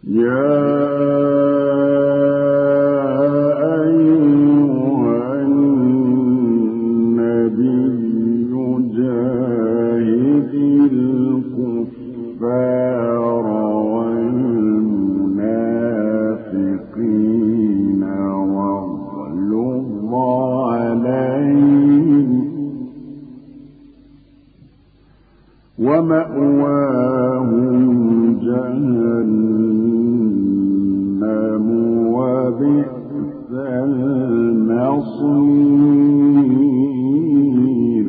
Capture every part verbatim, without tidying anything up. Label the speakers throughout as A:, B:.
A: يا ومأواهم جهنم وبئس المصير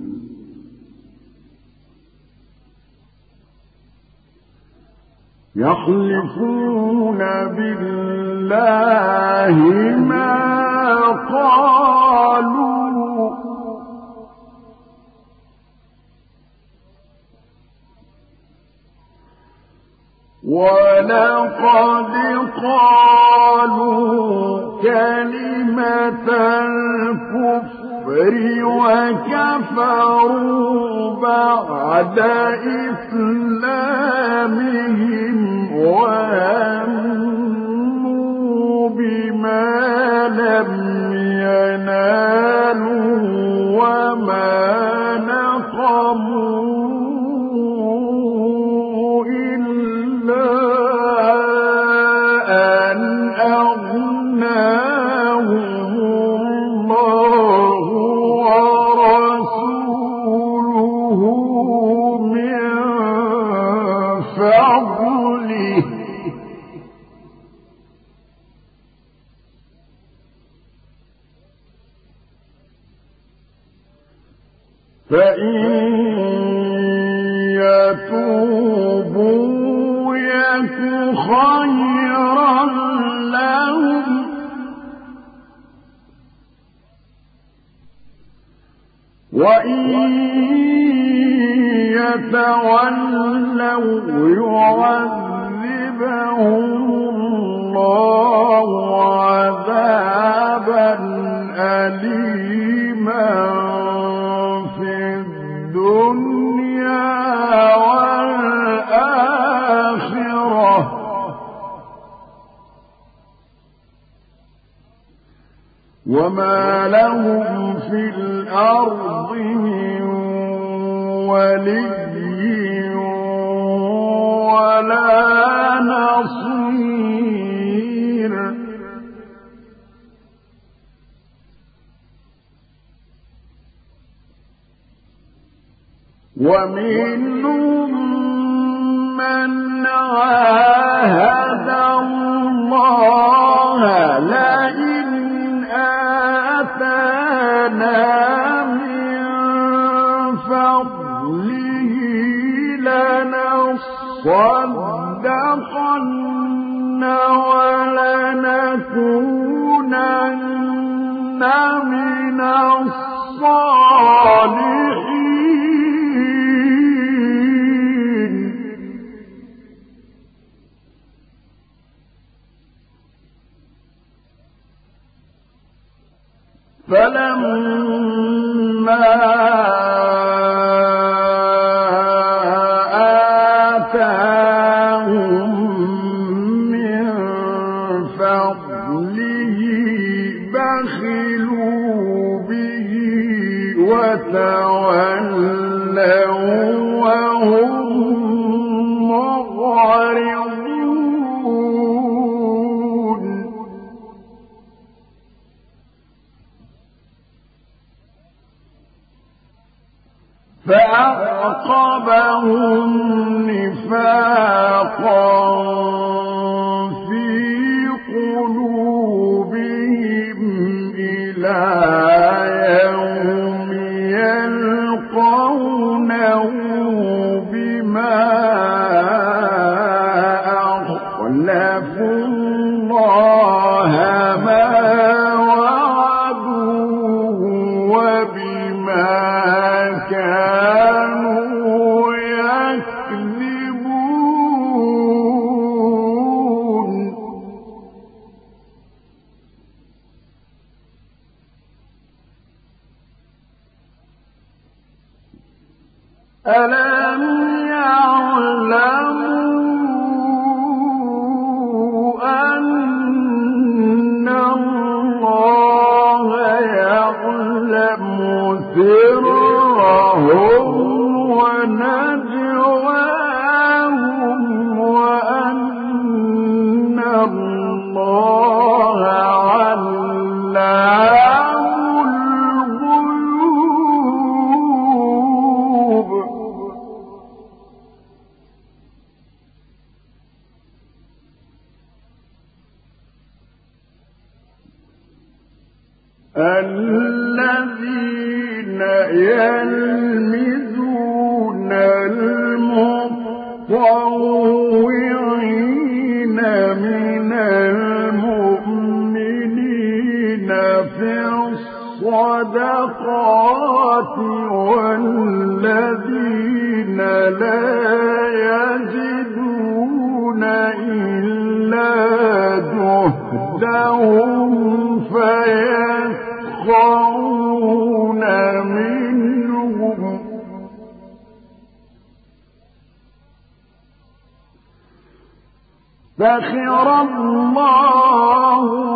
A: يحلفون بالله ما قالوا ولقد قالوا كلمة الكفر وكفروا بعد إسلامهم وهموا بما لم ينالوا وما نقموا فإن يتوبوا يك خيرا لهم وإن يتولوا يعذبهم الله عذابا أليما الدنيا والآخرة وما لهم في الأرض من ولي ولا نصير ومنهم من عاهد الله لئن آتانا من فضله لنصدقن ولنكونن من الصالحين فلما آتاهم من فضله بخلوا به وتولوا وهم معرضون فأعقبهم نفاقا في قلوبهم إلى يوم يلقونه بما أخلفوا الله ما وعدوه وبما كانوا يكذبون ألم يعلموا الذين يلمزون المطوعين من المؤمنين في الصدقات والذين لا يجدون إلا جهدهم فيسخرون منهم سخر الله